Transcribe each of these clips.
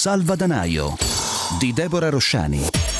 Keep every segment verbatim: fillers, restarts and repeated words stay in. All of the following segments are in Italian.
Salvadanaio di Deborah Rosciani.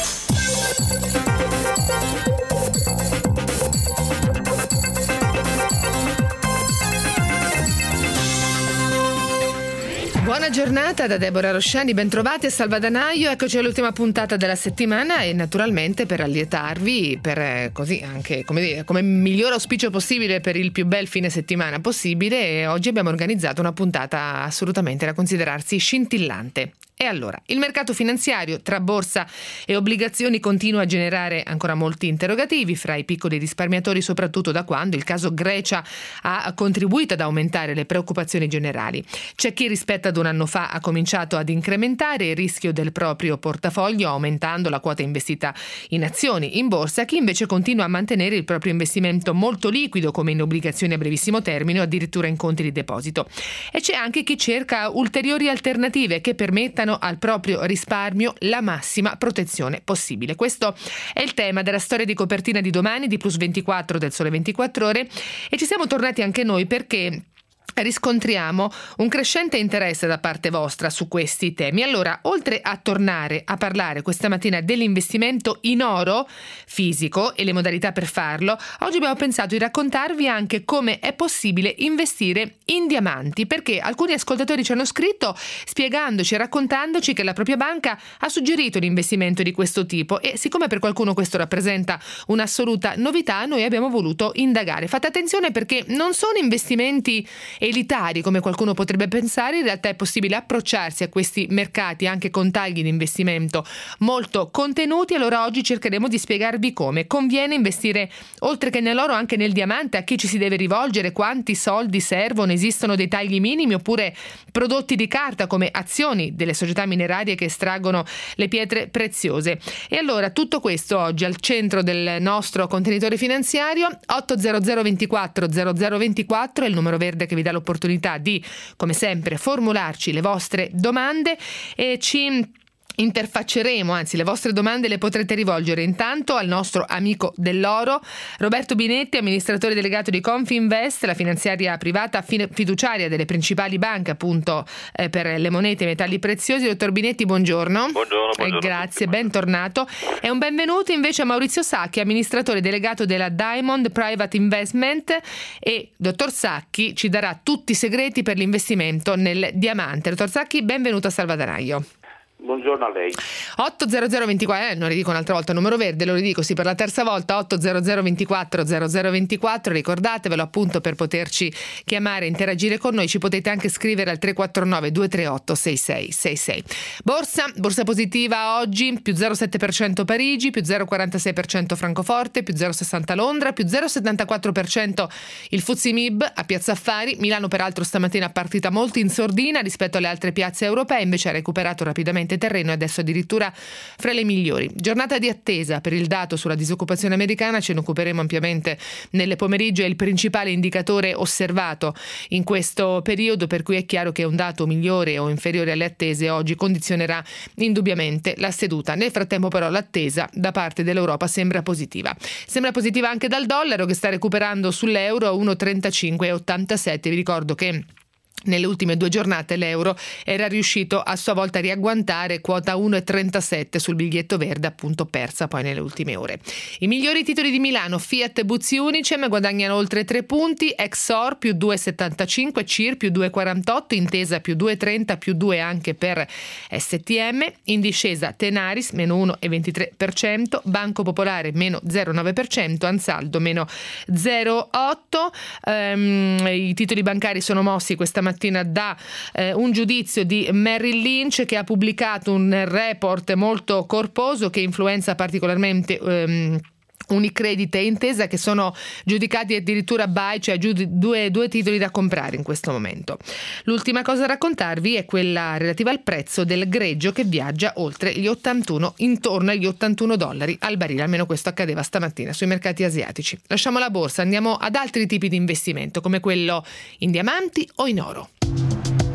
Buona giornata da Deborah Rosciani, bentrovati a Salvadanaio. Eccoci all'ultima puntata della settimana e naturalmente per allietarvi, per eh, così anche come, dire, come miglior auspicio possibile per il più bel fine settimana possibile, oggi abbiamo organizzato una puntata assolutamente da considerarsi scintillante. E allora, il mercato finanziario tra borsa e obbligazioni continua a generare ancora molti interrogativi fra i piccoli risparmiatori, soprattutto da quando il caso Grecia ha contribuito ad aumentare le preoccupazioni generali. C'è chi rispetto ad un anno fa ha cominciato ad incrementare il rischio del proprio portafoglio aumentando la quota investita in azioni in borsa, chi invece continua a mantenere il proprio investimento molto liquido come in obbligazioni a brevissimo termine o addirittura in conti di deposito. E c'è anche chi cerca ulteriori alternative che permettano al proprio risparmio la massima protezione possibile. Questo è il tema della storia di copertina di domani di Plus ventiquattro del Sole ventiquattro Ore e ci siamo tornati anche noi perché riscontriamo un crescente interesse da parte vostra su questi temi. Allora, oltre a tornare a parlare questa mattina dell'investimento in oro fisico e le modalità per farlo, oggi abbiamo pensato di raccontarvi anche come è possibile investire in diamanti, perché alcuni ascoltatori ci hanno scritto spiegandoci e raccontandoci che la propria banca ha suggerito l'investimento di questo tipo e siccome per qualcuno questo rappresenta un'assoluta novità, noi abbiamo voluto indagare. Fate attenzione perché non sono investimenti elitari come qualcuno potrebbe pensare, in realtà è possibile approcciarsi a questi mercati anche con tagli di investimento molto contenuti. Allora oggi cercheremo di spiegarvi come conviene investire oltre che nell'oro anche nel diamante, a chi ci si deve rivolgere, quanti soldi servono, esistono dei tagli minimi oppure prodotti di carta come azioni delle società minerarie che estraggono le pietre preziose. E allora tutto questo oggi al centro del nostro contenitore finanziario. Otto zero zero ventiquattro zero zero ventiquattro è il numero verde che vi dà l'opportunità di, come sempre, formularci le vostre domande e ci interfacceremo, anzi le vostre domande le potrete rivolgere intanto al nostro amico dell'oro Roberto Binetti, amministratore delegato di Confinvest, la finanziaria privata fiduciaria delle principali banche appunto eh, per le monete e i metalli preziosi. Dottor Binetti, buongiorno. Buongiorno, buongiorno. Eh, grazie, bentornato. E un benvenuto invece a Maurizio Sacchi, amministratore delegato della Diamond Private Investment, e dottor Sacchi ci darà tutti i segreti per l'investimento nel diamante. Dottor Sacchi, benvenuto a Salvadanaio. Buongiorno a lei. otto zero zero ventiquattro, eh, non ridico un'altra volta, numero verde, lo ridico sì per la terza volta, otto zero zero ventiquattro zero zero ventiquattro, ricordatevelo appunto per poterci chiamare e interagire con noi. Ci potete anche scrivere al tre quattro nove due tre otto sei sei sei sei. Borsa, borsa positiva oggi, più zero virgola sette per cento Parigi, più zero virgola quarantasei per cento Francoforte, più zero virgola sessanta Londra, più zero virgola settantaquattro per cento il F T S E M I B a Piazza Affari. Milano peraltro stamattina partita molto in sordina rispetto alle altre piazze europee, invece ha recuperato rapidamente terreno e adesso addirittura fra le migliori. Giornata di attesa per il dato sulla disoccupazione americana, ce ne occuperemo ampiamente nel pomeriggio, è il principale indicatore osservato in questo periodo, per cui è chiaro che un dato migliore o inferiore alle attese oggi condizionerà indubbiamente la seduta. Nel frattempo però l'attesa da parte dell'Europa sembra positiva. Sembra positiva anche dal dollaro che sta recuperando sull'euro a uno virgola trentacinque ottantasette. Vi ricordo che nelle ultime due giornate l'euro era riuscito a sua volta a riagguantare quota uno virgola trentasette sul biglietto verde, appunto persa poi nelle ultime ore. I migliori titoli di Milano: Fiat e Buzzi Unicem guadagnano oltre tre punti, Exor più due virgola settantacinque, C I R più due virgola quarantotto, Intesa più due virgola trenta, più due anche per S T M. In discesa Tenaris meno uno virgola ventitré per cento, Banco Popolare meno zero virgola nove per cento, Ansaldo meno zero virgola otto per cento. Um, I titoli bancari sono mossi questa mattina da eh, un giudizio di Merrill Lynch che ha pubblicato un report molto corposo che influenza particolarmente ehm, Unicredit e Intesa, che sono giudicati addirittura buy, cioè due, due titoli da comprare in questo momento. L'ultima cosa da raccontarvi è quella relativa al prezzo del greggio che viaggia oltre gli ottantuno, intorno agli ottantuno dollari al barile, almeno questo accadeva stamattina sui mercati asiatici. Lasciamo la borsa, andiamo ad altri tipi di investimento come quello in diamanti o in oro.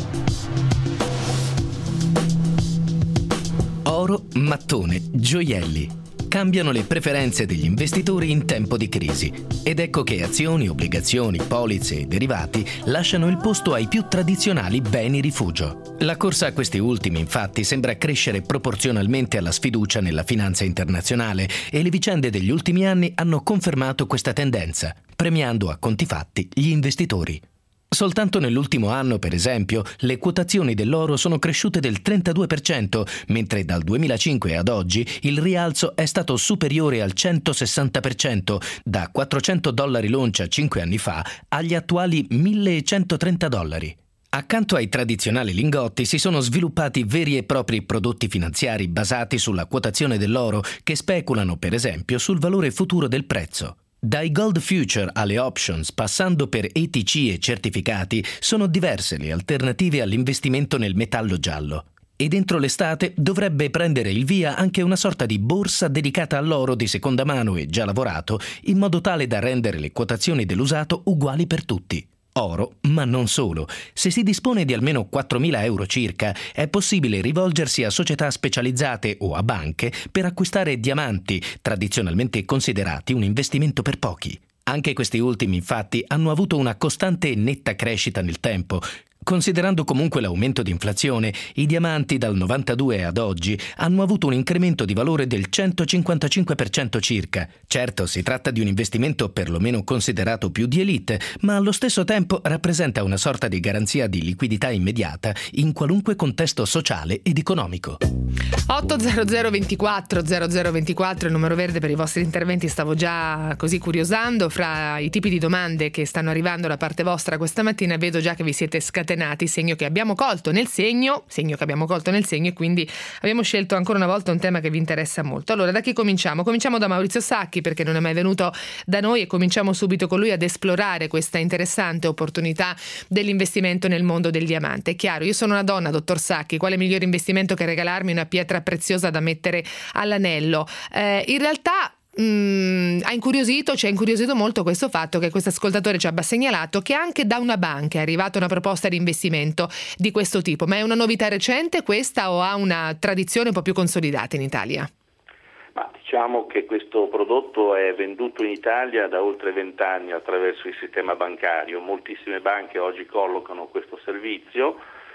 Oro, mattone, gioielli. cambiano le preferenze degli investitori in tempo di crisi. Ed ecco che azioni, obbligazioni, polizze e derivati lasciano il posto ai più tradizionali beni rifugio. La corsa a questi ultimi, infatti, sembra crescere proporzionalmente alla sfiducia nella finanza internazionale e le vicende degli ultimi anni hanno confermato questa tendenza, premiando a conti fatti gli investitori. Soltanto nell'ultimo anno, per esempio, le quotazioni dell'oro sono cresciute del trentadue per cento, mentre dal duemilacinque ad oggi il rialzo è stato superiore al centosessanta per cento, da quattrocento dollari l'oncia cinque anni fa agli attuali millecentotrenta dollari. Accanto ai tradizionali lingotti si sono sviluppati veri e propri prodotti finanziari basati sulla quotazione dell'oro che speculano, per esempio, sul valore futuro del prezzo. Dai gold future alle options, passando per E T C e certificati, sono diverse le alternative all'investimento nel metallo giallo. E dentro l'estate dovrebbe prendere il via anche una sorta di borsa dedicata all'oro di seconda mano e già lavorato, in modo tale da rendere le quotazioni dell'usato uguali per tutti. Oro, ma non solo. Se si dispone di almeno quattromila euro circa, è possibile rivolgersi a società specializzate o a banche per acquistare diamanti, tradizionalmente considerati un investimento per pochi. Anche questi ultimi, infatti, hanno avuto una costante e netta crescita nel tempo. Considerando comunque l'aumento di inflazione, i diamanti dal novantadue ad oggi hanno avuto un incremento di valore del centocinquantacinque per cento circa. Certo, si tratta di un investimento perlomeno considerato più di elite, ma allo stesso tempo rappresenta una sorta di garanzia di liquidità immediata in qualunque contesto sociale ed economico. otto zero zero ventiquattro zero zero ventiquattro il numero verde per i vostri interventi. Stavo già così curiosando fra i tipi di domande che stanno arrivando da parte vostra questa mattina e vedo già che vi siete scatenati, segno che abbiamo colto nel segno, segno che abbiamo colto nel segno e quindi abbiamo scelto ancora una volta un tema che vi interessa molto. Allora, da chi cominciamo? Cominciamo da Maurizio Sacchi, perché non è mai venuto da noi, e cominciamo subito con lui ad esplorare questa interessante opportunità dell'investimento nel mondo del diamante. È chiaro, io sono una donna, dottor Sacchi, quale migliore investimento che regalarmi una pietra preziosa da mettere all'anello? Eh, in realtà Mm, ha incuriosito, ci ha incuriosito molto questo fatto che questo ascoltatore ci abbia segnalato che anche da una banca è arrivata una proposta di investimento di questo tipo. Ma è una novità recente questa o ha una tradizione un po' più consolidata in Italia? Ma diciamo che questo prodotto è venduto in Italia da oltre vent'anni attraverso il sistema bancario. Moltissime banche oggi collocano questo servizio.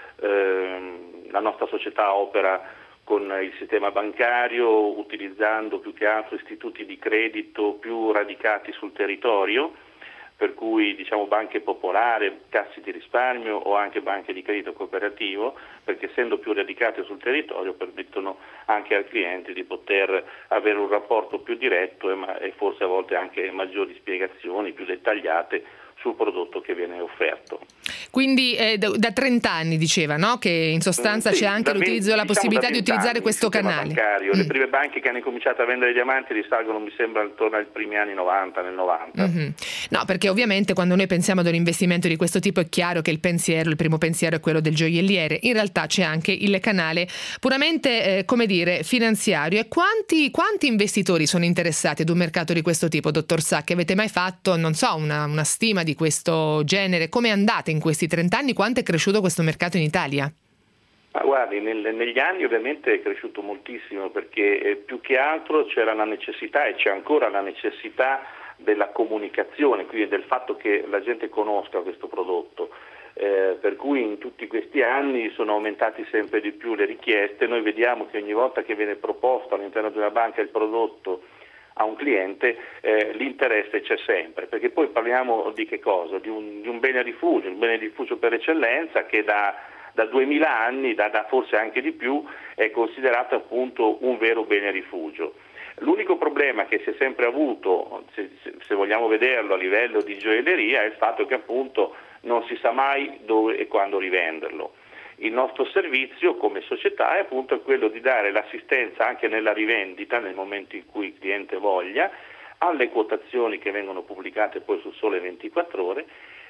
Eh, la nostra società opera con il sistema bancario, utilizzando più che altro istituti di credito più radicati sul territorio, per cui diciamo banche popolari, casse di risparmio o anche banche di credito cooperativo, perché essendo più radicate sul territorio permettono anche al cliente di poter avere un rapporto più diretto e, ma- e forse a volte anche maggiori spiegazioni più dettagliate sul prodotto che viene offerto. Quindi eh, da, da trenta anni diceva, no? Che in sostanza sì, c'è anche l'utilizzo, diciamo la possibilità di utilizzare anni, questo canale. Bancario. Mm. Le prime banche che hanno incominciato a vendere diamanti risalgono, mi sembra, intorno ai primi anni novanta, nel novanta. Mm-hmm. No, perché ovviamente quando noi pensiamo ad un investimento di questo tipo è chiaro che il pensiero, il primo pensiero è quello del gioielliere. In realtà c'è anche il canale puramente, eh, come dire, finanziario. E quanti, quanti investitori sono interessati ad un mercato di questo tipo, dottor Sacchi? Avete mai fatto, non so, una, una stima di questo genere? Come è andata in questi trenta anni? Quanto è cresciuto questo mercato in Italia? Ma guardi, nel, negli anni ovviamente è cresciuto moltissimo, perché eh, più che altro c'era la necessità e c'è ancora la necessità della comunicazione, quindi del fatto che la gente conosca questo prodotto. Eh, per cui in tutti questi anni sono aumentati sempre di più le richieste. Noi vediamo che ogni volta che viene proposto all'interno di una banca il prodotto a un cliente, eh, l'interesse c'è sempre, perché poi parliamo di che cosa? Di un, di un bene rifugio, un bene rifugio per eccellenza che da, da duemila anni, da, da forse anche di più, è considerato appunto un vero bene rifugio. L'unico problema che si è sempre avuto, se, se vogliamo vederlo a livello di gioielleria, è il fatto che appunto non si sa mai dove e quando rivenderlo. Il nostro servizio come società è appunto quello di dare l'assistenza anche nella rivendita nel momento in cui il cliente voglia, alle quotazioni che vengono pubblicate poi su Sole ventiquattro Ore,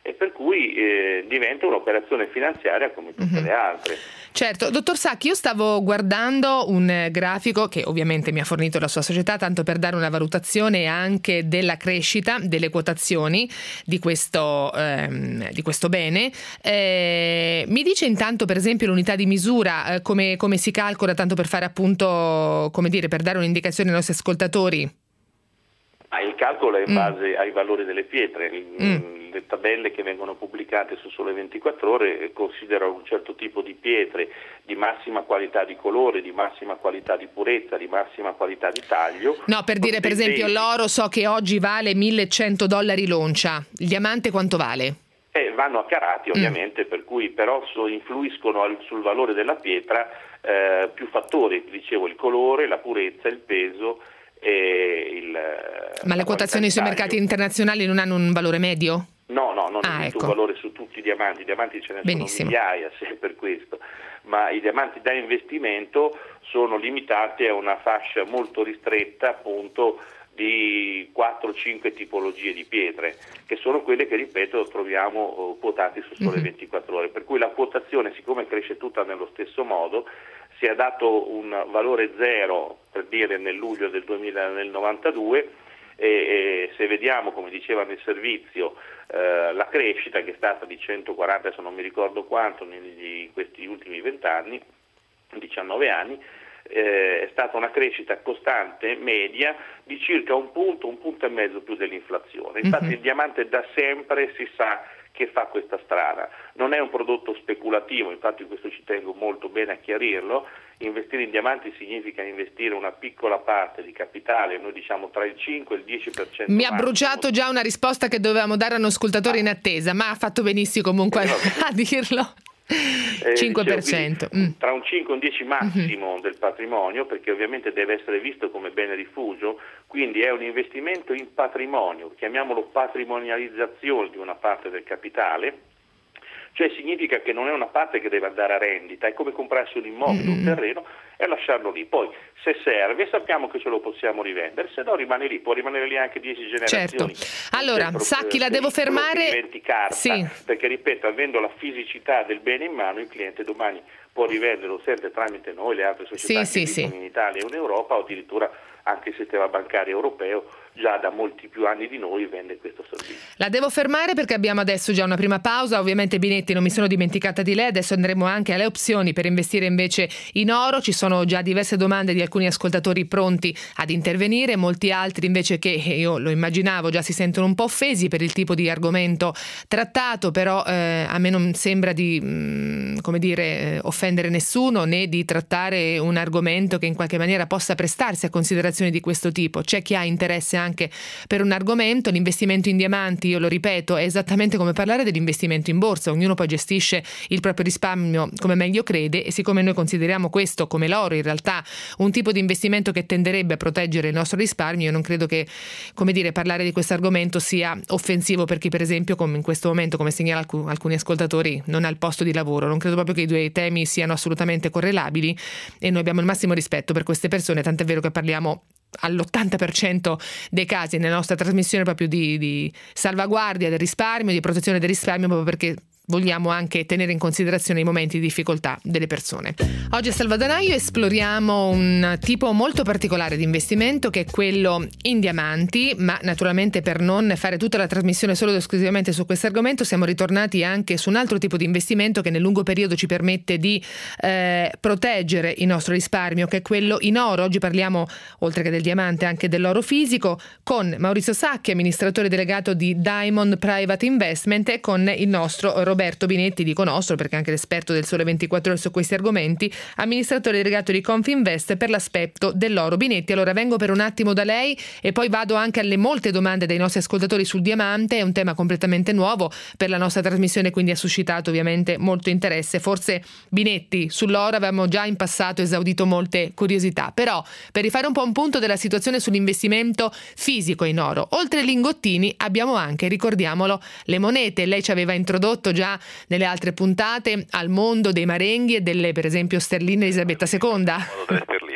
e per cui eh, diventa un'operazione finanziaria come tutte mm-hmm. le altre. Certo, dottor Sacchi, io stavo guardando un grafico che ovviamente mi ha fornito la sua società, tanto per dare una valutazione anche della crescita delle quotazioni di questo, ehm, di questo bene. Eh, mi dice intanto, per esempio, l'unità di misura, eh, come, come si calcola, tanto per fare appunto, come dire, per dare un'indicazione ai nostri ascoltatori? Ah, il calcolo è in base mm. ai valori delle pietre. Mm. Le tabelle che vengono pubblicate su Sole ventiquattro Ore considerano un certo tipo di pietre di massima qualità di colore, di massima qualità di purezza, di massima qualità di taglio. No, per dire, per esempio, l'oro so che oggi vale millecento dollari l'oncia. Il diamante quanto vale? Eh, vanno a carati ovviamente, mm. per cui però so, influiscono al, sul valore della pietra eh, più fattori, dicevo il colore, la purezza, il peso e il... Ma le quotazioni sui mercati internazionali non hanno un valore medio? No, no, non ah, esiste ecco. un valore su tutti i diamanti, i diamanti ce ne Benissimo. sono migliaia, se per questo, ma i diamanti da investimento sono limitati a una fascia molto ristretta appunto di quattro cinque tipologie di pietre, che sono quelle che, ripeto, troviamo quotate su Sole mm-hmm. ventiquattro Ore, per cui la quotazione, siccome cresce tutta nello stesso modo, si è dato un valore zero, per dire, nel luglio del duemilanovantadue, e, e se vediamo, come diceva nel servizio, eh, la crescita che è stata di centoquaranta, se non mi ricordo quanto, in questi ultimi venti anni, diciannove anni, eh, è stata una crescita costante media di circa un punto, un punto e mezzo più dell'inflazione. Infatti mm-hmm. il diamante da sempre si sa che fa questa strada, non è un prodotto speculativo, infatti questo ci tengo molto bene a chiarirlo. Investire in diamanti significa investire una piccola parte di capitale, noi diciamo tra il cinque e il dieci per cento. Mi ha bruciato già una risposta che dovevamo dare a un ascoltatore ah. in attesa, ma ha fatto benissimo comunque eh, a dirlo. Eh, cinque per cento dicevo, mm. tra un cinque e un dieci massimo mm-hmm. del patrimonio, perché ovviamente deve essere visto come bene rifugio, quindi è un investimento in patrimonio, chiamiamolo patrimonializzazione di una parte del capitale, cioè significa che non è una parte che deve andare a rendita, è come comprarsi un immobile, mm-hmm. un terreno e lasciarlo lì. Poi se serve sappiamo che ce lo possiamo rivendere, se no rimane lì, può rimanere lì anche dieci generazioni. Certo. Allora, Sacchi, la devo fermare. Diventi carta, sì. Perché ripeto, avendo la fisicità del bene in mano, il cliente domani può rivenderlo sempre tramite noi, le altre società sì, che sì, sì. in Italia e in Europa, o addirittura anche il sistema bancario europeo già da molti più anni di noi vende questo servizio. La devo fermare perché abbiamo adesso già una prima pausa. Ovviamente, Binetti, non mi sono dimenticata di lei. Adesso andremo anche alle opzioni per investire invece in oro. Ci sono già diverse domande di alcuni ascoltatori pronti ad intervenire, molti altri invece che io lo immaginavo già si sentono un po' offesi per il tipo di argomento trattato, però eh, a me non sembra di mh, come dire eh, offendere nessuno, né di trattare un argomento che in qualche maniera possa prestarsi a considerazioni di questo tipo. C'è chi ha interesse anche per un argomento. L'investimento in diamanti, io lo ripeto, è esattamente come parlare dell'investimento in borsa. Ognuno poi gestisce il proprio risparmio come meglio crede, e siccome noi consideriamo questo, come l'oro in realtà, un tipo di investimento che tenderebbe a proteggere il nostro risparmio, io non credo che, come dire, parlare di questo argomento sia offensivo per chi, per esempio, come in questo momento, come segnala alc- alcuni ascoltatori, non ha il posto di lavoro. Non credo proprio che i due temi siano assolutamente correlabili, e noi abbiamo il massimo rispetto per queste persone, tant'è vero che parliamo all'ottanta per cento dei casi nella nostra trasmissione proprio di, di salvaguardia del risparmio, di protezione del risparmio, proprio perché vogliamo anche tenere in considerazione i momenti di difficoltà delle persone. Oggi a Salvadanaio esploriamo un tipo molto particolare di investimento, che è quello in diamanti, ma naturalmente, per non fare tutta la trasmissione solo ed esclusivamente su questo argomento, siamo ritornati anche su un altro tipo di investimento che nel lungo periodo ci permette di eh, proteggere il nostro risparmio, che è quello in oro. Oggi parliamo, oltre che del diamante, anche dell'oro fisico, con Maurizio Sacchi, amministratore delegato di Diamond Private Investment, e con il nostro Roberto Binetti, dico nostro perché anche l'esperto del Sole ventiquattro Ore su questi argomenti, amministratore delegato di Confinvest per l'aspetto dell'oro. Binetti, allora vengo per un attimo da lei e poi vado anche alle molte domande dei nostri ascoltatori sul diamante. È un tema completamente nuovo per la nostra trasmissione, quindi ha suscitato ovviamente molto interesse. Forse, Binetti, sull'oro avevamo già in passato esaudito molte curiosità, però per rifare un po' un punto della situazione sull'investimento fisico in oro, oltre ai lingottini abbiamo anche, ricordiamolo, le monete. Lei ci aveva introdotto già nelle altre puntate al mondo dei marenghi e delle, per esempio, sterline Elisabetta seconda. Delle sterline, sì.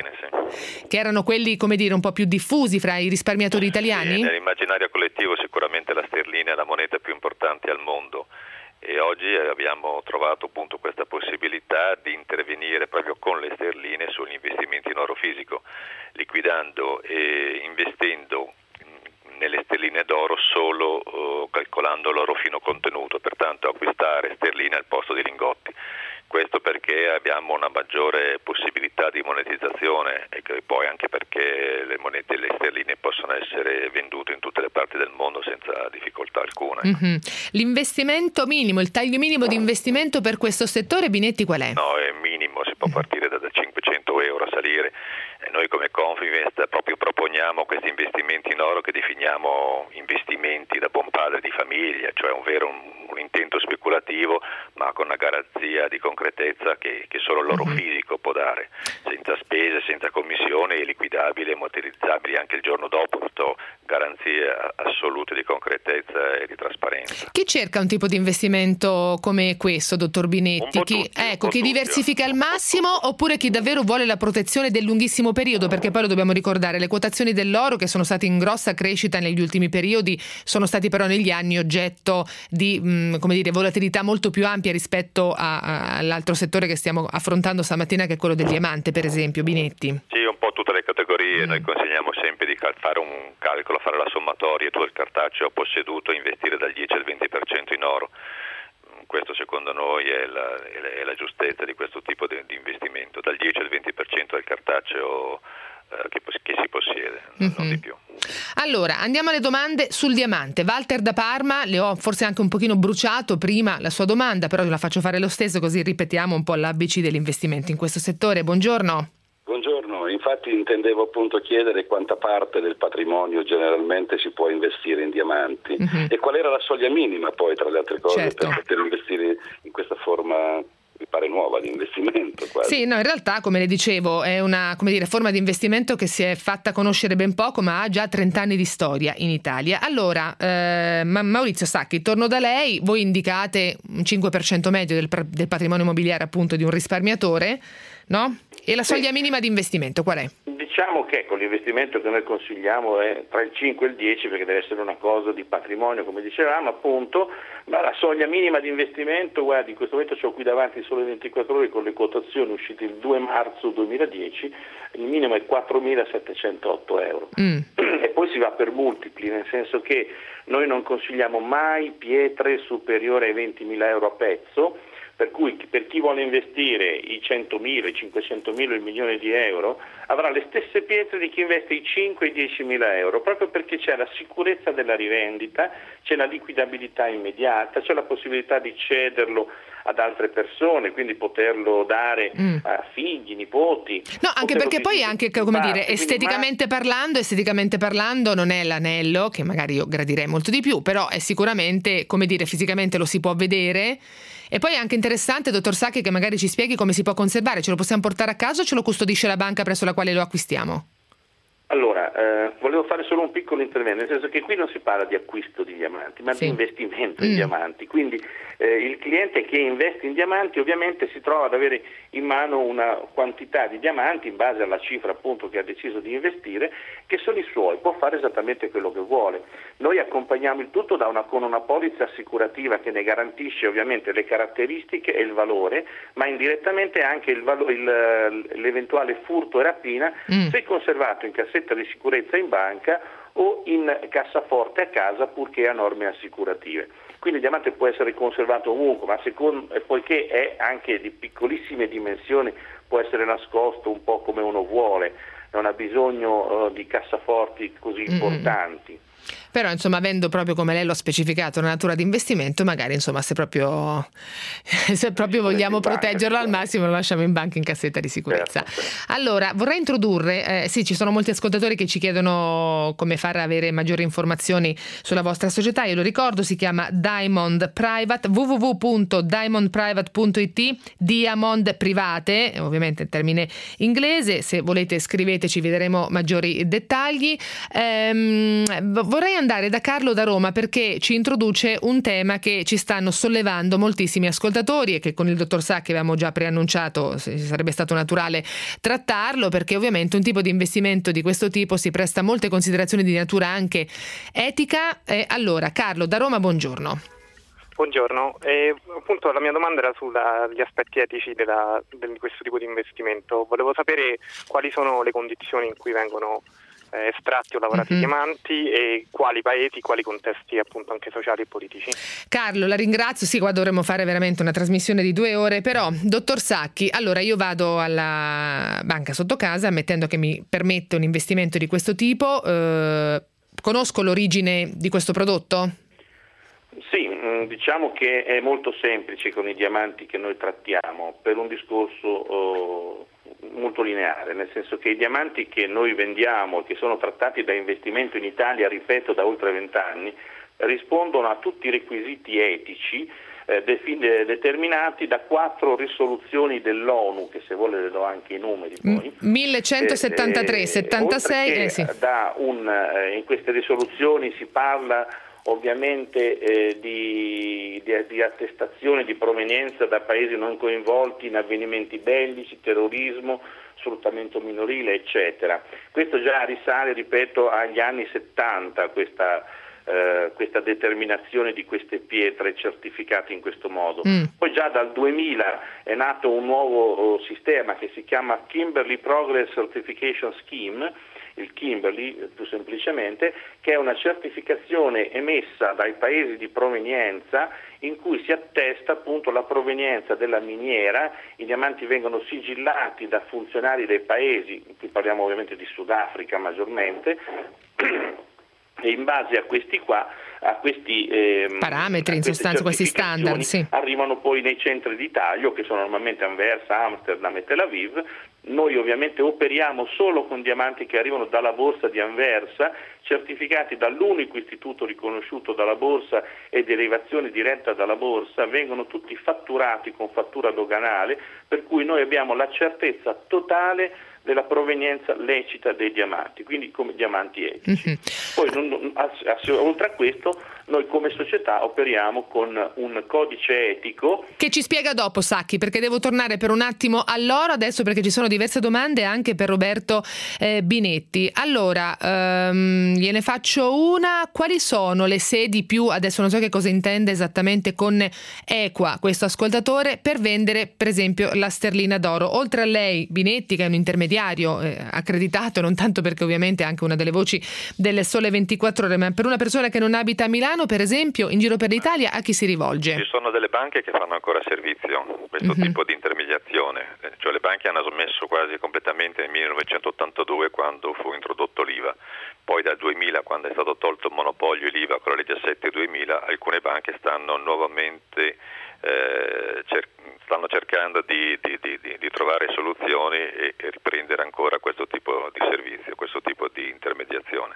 che erano quelli, come dire, un po' più diffusi fra i risparmiatori italiani? Sì, nell'immaginario collettivo sicuramente la sterlina è la moneta più importante al mondo. E oggi abbiamo trovato appunto questa possibilità di intervenire proprio con le sterline sugli investimenti in oro fisico, liquidando e investendo nelle sterline d'oro solo uh, calcolando l'oro fino contenuto, pertanto acquistare sterline al posto di lingotti. Questo perché abbiamo una maggiore possibilità di monetizzazione e poi anche perché le monete e le sterline possono essere vendute in tutte le parti del mondo senza difficoltà alcuna. Mm-hmm. L'investimento minimo, il taglio minimo di investimento per questo settore, Binetti, qual è? No, è minimo, si può partire da, da cinquecento euro a salire. E noi come Confinvest proprio proponiamo questi investimenti in oro che definiamo investimenti da buon padre di famiglia, cioè un vero un, un intento speculativo ma con una garanzia di concretezza che, che solo l'oro uh-huh. fisico può dare, senza spese, senza commissioni, liquidabili e utilizzabili anche il giorno dopo, tutto garanzie assolute di concretezza e di trasparenza. Chi cerca un tipo di investimento come questo, dottor Binetti? Chi, tutti, ecco, chi diversifica al massimo oppure chi davvero vuole la protezione del lunghissimo periodo? Perché poi lo dobbiamo ricordare, le quotazioni dell'oro, che sono state in grossa crescita negli ultimi periodi, sono stati però negli anni oggetto di mh, come dire, volatilità molto più ampia rispetto a, a, all'altro settore che stiamo affrontando stamattina, che è quello del diamante, per esempio. Binetti? Sì, un po' tutte le categorie. Mm. Noi consigliamo sempre di fare un calcolo, fare la sommatoria, tu il cartaceo posseduto, investire dal dieci al venti per cento in oro. Questo secondo noi è la, è la giustezza di questo tipo di, di investimento, dal dieci al venti per cento del cartaceo eh, che, che si possiede, mm-hmm. non di più. Allora, andiamo alle domande sul diamante. Walter da Parma, le ho forse anche un pochino bruciato prima la sua domanda, però la faccio fare lo stesso, così ripetiamo un po' l'A B C dell'investimento in questo settore. Buongiorno. Buongiorno, infatti intendevo appunto chiedere quanta parte del patrimonio generalmente si può investire in diamanti mm-hmm. e qual era la soglia minima poi, tra le altre cose, certo. per poter investire in questa forma, mi pare nuova, di investimento quasi. Sì, no, in realtà, come le dicevo, è una, come dire, forma di investimento che si è fatta conoscere ben poco, ma ha già trenta anni di storia in Italia. Allora, eh, Maurizio Sacchi, torno da lei. Voi indicate un cinque per cento medio del, del patrimonio immobiliare appunto di un risparmiatore, no? E la soglia sì. minima di investimento qual è? Diciamo che ecco, l'investimento che noi consigliamo è tra il cinque e il dieci, perché deve essere una cosa di patrimonio, come dicevamo appunto, ma la soglia minima di investimento, guardi, in questo momento ho qui davanti solo ventiquattro ore con le quotazioni uscite il due marzo duemiladieci, il minimo è quattromilasettecentootto euro. Mm. E poi si va per multipli, nel senso che noi non consigliamo mai pietre superiori ai ventimila euro a pezzo, per cui per chi vuole investire i centomila, i cinquecentomila, il milione di euro avrà le stesse pietre di chi investe i cinque e i diecimila euro, proprio perché c'è la sicurezza della rivendita, c'è la liquidabilità immediata, c'è la possibilità di cederlo ad altre persone, quindi poterlo dare mm. a figli, nipoti. No, anche perché poi anche, come dire, esteticamente parlando, esteticamente parlando non è l'anello, che magari io gradirei molto di più, però è sicuramente, come dire, fisicamente lo si può vedere. E poi è anche interessante, dottor Sacchi, che magari ci spieghi come si può conservare. Ce lo possiamo portare a casa o ce lo custodisce la banca presso la quale lo acquistiamo? Allora, eh, volevo fare solo un piccolo intervento, nel senso che qui non si parla di acquisto di diamanti, ma sì. di investimento in mm. diamanti. Quindi eh, il cliente che investe in diamanti ovviamente si trova ad avere in mano una quantità di diamanti in base alla cifra appunto che ha deciso di investire, che sono i suoi, può fare esattamente quello che vuole. Noi accompagniamo il tutto da una, con una polizza assicurativa che ne garantisce ovviamente le caratteristiche e il valore, ma indirettamente anche il valo, il, l'eventuale furto e rapina mm. se conservato in cassetta di sicurezza in banca o in cassaforte a casa, purché a norme assicurative. Quindi il diamante può essere conservato ovunque, ma secondo, poiché è anche di piccolissime dimensioni, può essere nascosto un po' come uno vuole, non ha bisogno uh, di cassaforti così importanti. Mm. Però insomma, avendo proprio, come lei lo ha specificato, una natura di investimento, magari insomma se proprio se proprio vogliamo proteggerlo al massimo lo lasciamo in banca in cassetta di sicurezza. Certo. Allora vorrei introdurre, eh, sì, ci sono molti ascoltatori che ci chiedono come fare avere maggiori informazioni sulla vostra società. Io lo ricordo, si chiama Diamond Private, w w w punto diamond private punto i t, Diamond Private, ovviamente il termine inglese. Se volete scriveteci, vi daremo maggiori dettagli. Ehm, vorrei andare da Carlo da Roma perché ci introduce un tema che ci stanno sollevando moltissimi ascoltatori e che con il dottor Sacchi avevamo già preannunciato sarebbe stato naturale trattarlo, perché ovviamente un tipo di investimento di questo tipo si presta a molte considerazioni di natura anche etica. Eh, allora, Carlo da Roma, buongiorno. Buongiorno, eh, appunto la mia domanda era sugli aspetti etici della, di questo tipo di investimento. Volevo sapere quali sono le condizioni in cui vengono eh, estratti o lavorati mm-hmm. diamanti e quali paesi, quali contesti appunto anche sociali e politici. Carlo, la ringrazio, sì, qua dovremmo fare veramente una trasmissione di due ore, però dottor Sacchi, allora io vado alla banca sotto casa ammettendo che mi permette un investimento di questo tipo, eh, conosco l'origine di questo prodotto? Sì, diciamo che è molto semplice con i diamanti che noi trattiamo per un discorso oh, molto lineare, nel senso che i diamanti che noi vendiamo e che sono trattati da investimento in Italia, ripeto, da oltre vent'anni, rispondono a tutti i requisiti etici eh, defin- determinati da quattro risoluzioni dell'ONU, che se vuole le do anche i numeri poi. millecentosettantatré, eh, settantasei, eh, sì. da un, eh, in queste risoluzioni si parla ovviamente eh, di, di, di attestazione di provenienza da paesi non coinvolti in avvenimenti bellici, terrorismo, sfruttamento minorile, eccetera. Questo già risale, ripeto, agli anni settanta, questa, eh, questa determinazione di queste pietre certificate in questo modo. Mm. Poi già dal duemila è nato un nuovo oh, sistema che si chiama Kimberley Progress Certification Scheme, il Kimberley più semplicemente, che è una certificazione emessa dai paesi di provenienza in cui si attesta appunto la provenienza della miniera. I diamanti vengono sigillati da funzionari dei paesi, qui parliamo ovviamente di Sudafrica maggiormente, e in base a questi qua, a questi ehm, parametri, in sostanza questi standard, sì. Arrivano poi nei centri di taglio che sono normalmente Anversa, Amsterdam e Tel Aviv. Noi ovviamente operiamo solo con diamanti che arrivano dalla borsa di Anversa, certificati dall'unico istituto riconosciuto dalla borsa e derivazione diretta dalla borsa, vengono tutti fatturati con fattura doganale, per cui noi abbiamo la certezza totale della provenienza lecita dei diamanti, quindi come diamanti etici. Mm-hmm. Poi non, non, ass, ass, oltre a questo noi come società operiamo con un codice etico che ci spiega dopo Sacchi, perché devo tornare per un attimo all'oro adesso, perché ci sono diverse domande anche per Roberto eh, Binetti. Allora ehm, gliene faccio una: quali sono le sedi più, adesso non so che cosa intende esattamente con equa questo ascoltatore, per vendere per esempio la sterlina d'oro? Oltre a lei, Binetti, che è un intermediario eh, accreditato, non tanto perché ovviamente è anche una delle voci del Sole ventiquattro Ore, ma per una persona che non abita a Milano, per esempio, in giro per l'Italia, a chi si rivolge? Ci sono delle banche che fanno ancora servizio questo mm-hmm. tipo di intermediazione, cioè le banche hanno smesso quasi completamente nel millenovecentottantadue, quando fu introdotto l'I V A. Poi dal duemila, quando è stato tolto il monopolio e l'I V A con la legge sette duemila, alcune banche stanno nuovamente eh, cer- stanno cercando di, di, di, di trovare soluzioni e, e riprendere ancora questo tipo di servizio, questo tipo di intermediazione.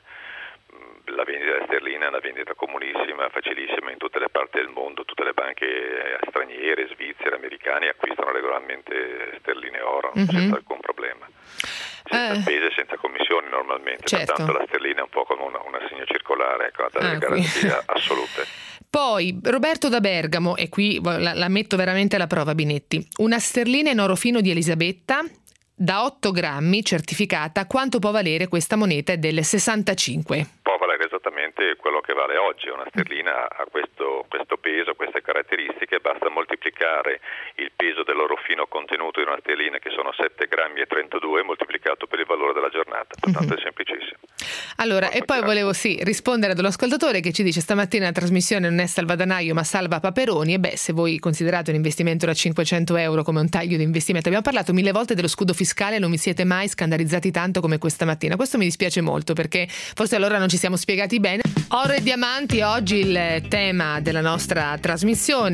La vendita della sterlina è una vendita comunissima, facilissima in tutte le parti del mondo. Tutte le banche straniere, svizzere, americane acquistano regolarmente sterline e oro mm-hmm. senza alcun problema, senza eh. spese, senza commissioni normalmente. Certo. Pertanto la sterlina è un po' come una, un assegno circolare, ecco, ha delle ah, garanzie assolute. Poi Roberto da Bergamo, e qui la, la metto veramente alla prova, Binetti: una sterlina in oro fino di Elisabetta da otto grammi certificata, quanto può valere questa moneta? È del sessantacinque. Può valere esattamente quello che vale oggi. Una sterlina ha questo, questo peso, queste caratteristiche, basta moltiplicare il peso dell'oro fino contenuto in una sterlina, che sono sette grammi e trentadue, moltiplicato per il valore della giornata. Pertanto mm-hmm. è semplicissimo. Allora, Molto e poi chiaro. volevo sì rispondere ad un ascoltatore che ci dice: stamattina la trasmissione non è salvadanaio ma salva Paperoni. E beh, se voi considerate un investimento da cinquecento euro come un taglio di investimento, abbiamo parlato mille volte dello scudo fiscale, non vi siete mai scandalizzati tanto come questa mattina. Questo mi dispiace molto, perché forse allora non ci siamo spiegati bene. Oro e diamanti, oggi il tema della nostra trasmissione, che ha un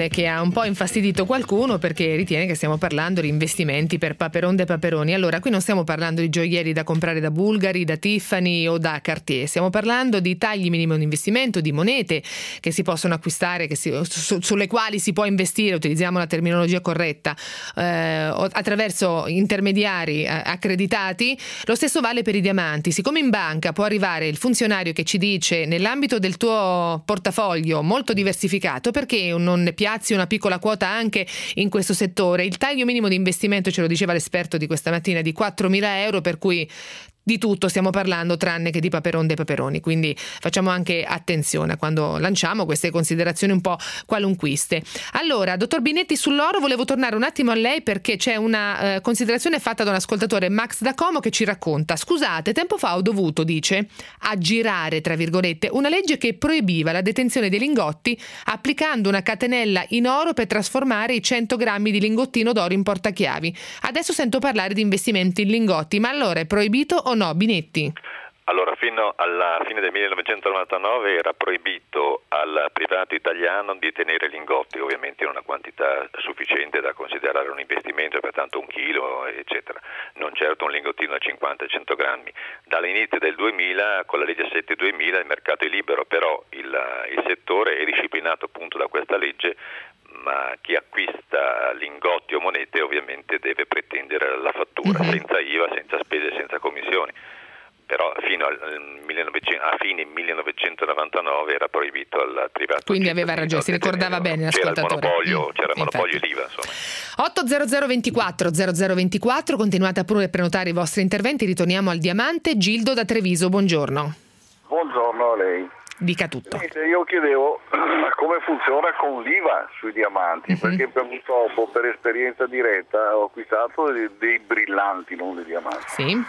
un po' infastidito qualcuno perché ritiene che stiamo parlando di investimenti per Paperon de Paperoni. Allora, qui non stiamo parlando di gioielli da comprare da Bulgari, da Tiffany o da Cartier, stiamo parlando di tagli minimo di investimento, di monete che si possono acquistare, che si, su, sulle quali si può investire, utilizziamo la terminologia corretta, eh, attraverso intermediari eh, accreditati. Lo stesso vale per i diamanti. Siccome in banca può arrivare il funzionario che ci dice nell'ambito del tuo portafoglio molto diversificato, perché non ne piazzi una piccola quota anche in questo settore? Il taglio minimo di investimento, ce lo diceva l'esperto di questa mattina, di quattromila euro, per cui di tutto stiamo parlando tranne che di Paperon de Paperoni, quindi facciamo anche attenzione quando lanciamo queste considerazioni un po' qualunquiste. Allora, dottor Binetti, sull'oro volevo tornare un attimo a lei perché c'è una eh, considerazione fatta da un ascoltatore, Max da Como, che ci racconta: scusate, tempo fa ho dovuto, dice, aggirare tra virgolette una legge che proibiva la detenzione dei lingotti applicando una catenella in oro per trasformare i cento grammi di lingottino d'oro in portachiavi. Adesso sento parlare di investimenti in lingotti, ma allora è proibito o no, Binetti? Allora, fino alla fine del millenovecentonovantanove era proibito al privato italiano di tenere lingotti, ovviamente in una quantità sufficiente da considerare un investimento, pertanto un chilo, eccetera, non certo un lingottino da cinquanta cento grammi. Dall'inizio del duemila, con la legge sette duemila, il mercato è libero, però il, il settore è disciplinato appunto da questa legge, ma chi acquista lingotti o monete ovviamente deve pretendere la fattura, mm-hmm. senza I V A, senza spese, senza commissioni. Però fino al millenovecento, a fine millenovecentonovantanove era proibito al privato. Quindi aveva ragione, si ricordava bene l'ascoltatore. C'era il monopolio, mm, c'era il monopolio infatti. l'I V A, insomma. otto zero zero ventiquattro zero zero ventiquattro, continuate a pure prenotare i vostri interventi. Ritorniamo al diamante. Gildo da Treviso, buongiorno. Buongiorno a lei. Dica tutto. Io chiedevo come funziona con l'I V A sui diamanti, mm-hmm. perché purtroppo per esperienza diretta ho acquistato dei, dei brillanti, non dei diamanti. Sì.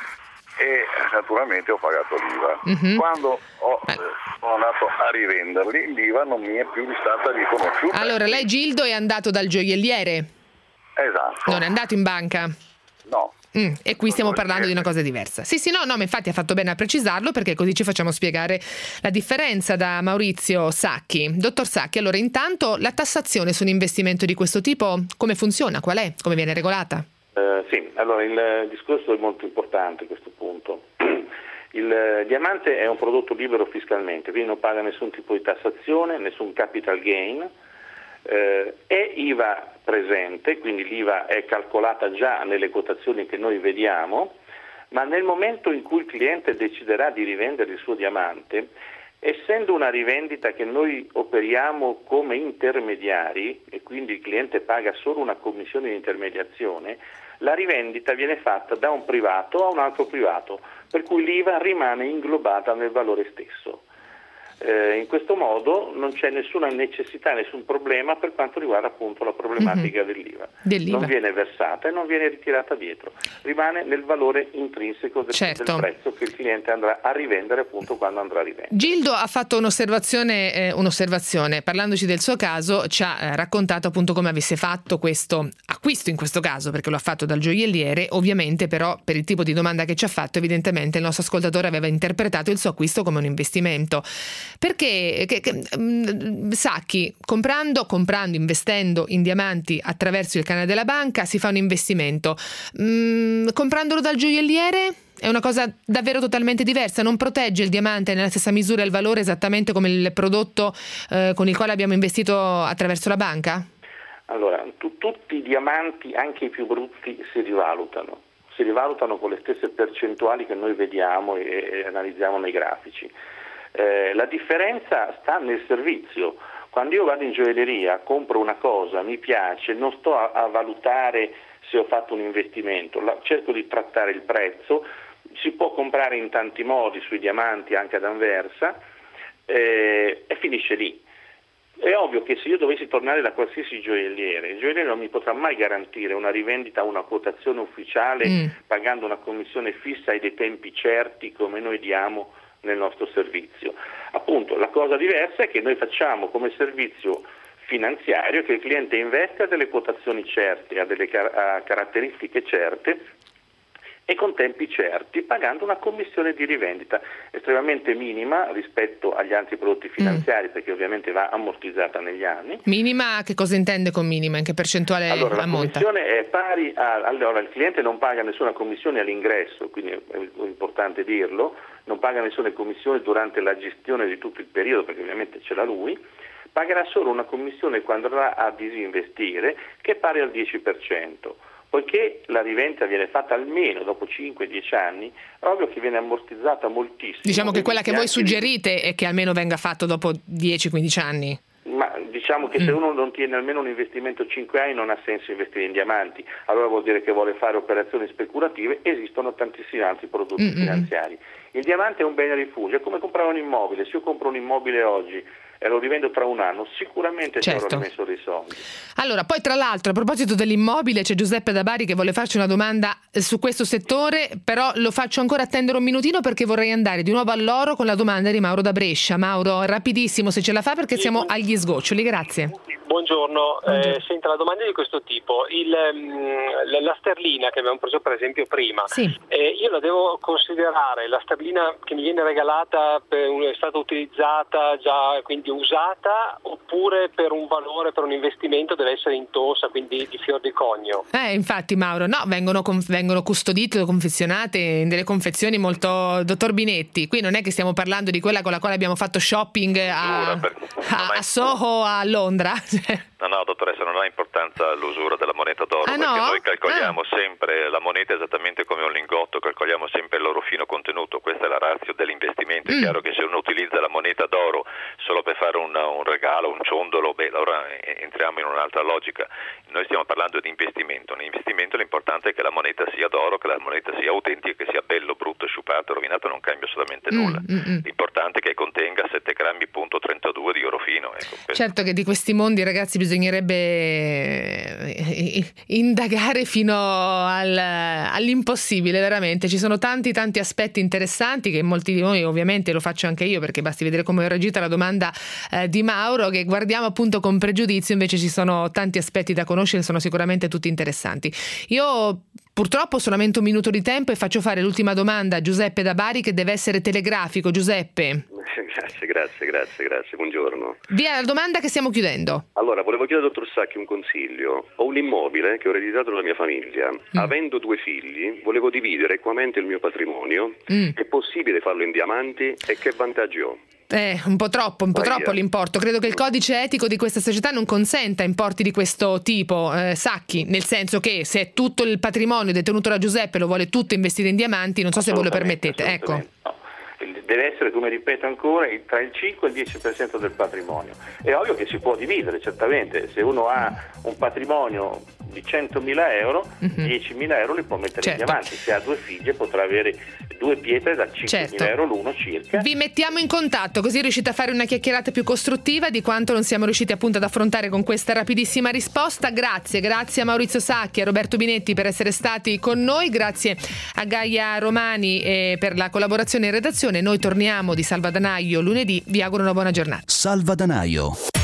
E naturalmente ho pagato l'I V A. Mm-hmm. Quando ho, eh, sono andato a rivenderli, l'I V A non mi è più stata riconosciuta. Allora, lei Gildo è andato dal gioielliere? Esatto. Non è andato in banca? No. Mm, e qui stiamo parlando di una cosa diversa. Sì, sì, no, no, ma infatti ha fatto bene a precisarlo, perché così ci facciamo spiegare la differenza da Maurizio Sacchi. Dottor Sacchi, allora intanto la tassazione su un investimento di questo tipo come funziona? Qual è? Come viene regolata? Uh, sì, allora il discorso è molto importante a questo punto. Il diamante è un prodotto libero fiscalmente, quindi non paga nessun tipo di tassazione, nessun capital gain. Eh, è I V A presente, quindi l'I V A è calcolata già nelle quotazioni che noi vediamo, ma nel momento in cui il cliente deciderà di rivendere il suo diamante, essendo una rivendita che noi operiamo come intermediari e quindi il cliente paga solo una commissione di intermediazione, la rivendita viene fatta da un privato a un altro privato, per cui l'I V A rimane inglobata nel valore stesso. Eh, in questo modo non c'è nessuna necessità, nessun problema per quanto riguarda appunto la problematica mm-hmm. dell'I V A. dell'I V A. Non viene versata e non viene ritirata dietro, rimane nel valore intrinseco del, certo. del prezzo che il cliente andrà a rivendere appunto quando andrà a rivendere. Gildo ha fatto un'osservazione, eh, un'osservazione, parlandoci del suo caso, ci ha eh, raccontato appunto come avesse fatto questo acquisto in questo caso, perché lo ha fatto dal gioielliere, ovviamente però per il tipo di domanda che ci ha fatto evidentemente il nostro ascoltatore aveva interpretato il suo acquisto come un investimento. Perché che, che, mh, Sacchi, comprando, comprando, investendo in diamanti attraverso il canale della banca si fa un investimento. Mh, comprandolo dal gioielliere è una cosa davvero totalmente diversa, non protegge il diamante nella stessa misura e il valore esattamente come il prodotto eh, con il quale abbiamo investito attraverso la banca? Allora, tu, tutti i diamanti, anche i più brutti, si rivalutano. Si rivalutano con le stesse percentuali che noi vediamo e, e analizziamo nei grafici. Eh, la differenza sta nel servizio. Quando io vado in gioielleria, compro una cosa, mi piace, non sto a, a valutare se ho fatto un investimento, la, cerco di trattare il prezzo, si può comprare in tanti modi sui diamanti anche ad Anversa eh, e finisce lì. È ovvio che se io dovessi tornare da qualsiasi gioielliere, il gioielliere non mi potrà mai garantire una rivendita, una quotazione ufficiale mm. pagando una commissione fissa e dei tempi certi come noi diamo nel nostro servizio. Appunto, la cosa diversa è che noi facciamo come servizio finanziario che il cliente investe a delle quotazioni certe, a delle car- a caratteristiche certe e con tempi certi, pagando una commissione di rivendita estremamente minima rispetto agli altri prodotti finanziari, mm. perché ovviamente va ammortizzata negli anni. Minima, che cosa intende con minima? In che percentuale allora, ammonta? La commissione è pari a, allora il cliente non paga nessuna commissione all'ingresso, quindi è importante dirlo, non paga nessuna commissione durante la gestione di tutto il periodo, perché ovviamente ce l'ha lui, pagherà solo una commissione quando andrà a disinvestire, che è pari al dieci per cento. Poiché la rivendita viene fatta almeno dopo cinque dieci anni, è ovvio che viene ammortizzata moltissimo. Diciamo che quella che voi suggerite è che almeno venga fatto dopo dieci quindici anni. Ma diciamo che mm. se uno non tiene almeno un investimento cinque anni non ha senso investire in diamanti, allora vuol dire che vuole fare operazioni speculative. Esistono tantissimi altri prodotti Mm-mm. finanziari. Il diamante è un bene rifugio, è come comprare un immobile. Se io compro un immobile oggi e lo rivendo tra un anno, sicuramente certo. ci avrò messo dei soldi. Allora, poi tra l'altro, a proposito dell'immobile, c'è Giuseppe da Bari che vuole farci una domanda su questo settore, però lo faccio ancora attendere un minutino perché vorrei andare di nuovo all'oro con la domanda di Mauro da Brescia. Mauro, rapidissimo se ce la fa, perché siamo agli sgoccioli. Grazie. Buongiorno, Buongiorno. Eh, senta, la domanda è di questo tipo. Il, um, la sterlina che abbiamo preso per esempio prima, sì. eh, io la devo considerare, la sterlina che mi viene regalata per un, è stata utilizzata già, quindi usata, oppure per un valore, per un investimento deve essere intonsa, quindi di fior di conio? Eh, infatti Mauro, no, vengono, vengono custodite o confezionate in delle confezioni molto, dottor Binetti, qui non è che stiamo parlando di quella con la quale abbiamo fatto shopping a, a, a Soho, a Londra. No, no, dottoressa, non ha importanza l'usura della moneta d'oro, ah, perché no? noi calcoliamo ah. sempre la moneta esattamente come un lingotto, calcoliamo sempre il loro fino contenuto, questa è la ratio dell'investimento. È mm. chiaro che se uno utilizza la moneta d'oro solo per fare un, un regalo, un ciondolo, beh, allora entriamo in un'altra logica. Noi stiamo parlando di investimento. Nell'investimento l'importante è che la moneta sia d'oro, che la moneta sia autentica, che sia bello, brutto, sciupato, rovinato, non cambia assolutamente nulla. Mm, mm, mm. L'importante è che contenga sette grammi punto trentadue di oro fino. Ecco, certo che di questi mondi, ragazzi, bisognerebbe indagare fino al, all'impossibile, veramente. Ci sono tanti tanti aspetti interessanti che molti di noi, ovviamente lo faccio anche io, perché basti vedere come ho reagito alla domanda eh, di Mauro, che guardiamo appunto con pregiudizio, invece ci sono tanti aspetti da conoscere, sono sicuramente tutti interessanti. Io purtroppo ho solamente un minuto di tempo e faccio fare l'ultima domanda a Giuseppe da Bari, che deve essere telegrafico. Giuseppe. Grazie, grazie, grazie, grazie, buongiorno. Via la domanda che stiamo chiudendo. Allora, volevo chiedere al dottor Sacchi un consiglio. Ho un immobile che ho ereditato dalla mia famiglia. Mm. Avendo due figli, volevo dividere equamente il mio patrimonio. Mm. È possibile farlo in diamanti e che vantaggi ho? Eh, un po' troppo, un po' Maria. troppo l'importo. Credo che il codice etico di questa società non consenta importi di questo tipo, eh, Sacchi, nel senso che se tutto il patrimonio detenuto da Giuseppe lo vuole tutto investire in diamanti, non so se voi lo permettete. Ecco. No. Deve essere, come ripeto ancora, tra il cinque e il dieci per cento del patrimonio. È ovvio che si può dividere, certamente. Se uno ha un patrimonio di centomila euro, mm-hmm. diecimila euro li può mettere certo. in diamanti. Se ha due figlie potrà avere due pietre da cinquemila certo. euro l'uno circa. Vi mettiamo in contatto, così riuscite a fare una chiacchierata più costruttiva di quanto non siamo riusciti appunto ad affrontare con questa rapidissima risposta. Grazie, grazie a Maurizio Sacchi e a Roberto Binetti per essere stati con noi, grazie a Gaia Romani eh, per la collaborazione in redazione. Noi torniamo di Salvadanaio lunedì, vi auguro una buona giornata. Salvadanaio.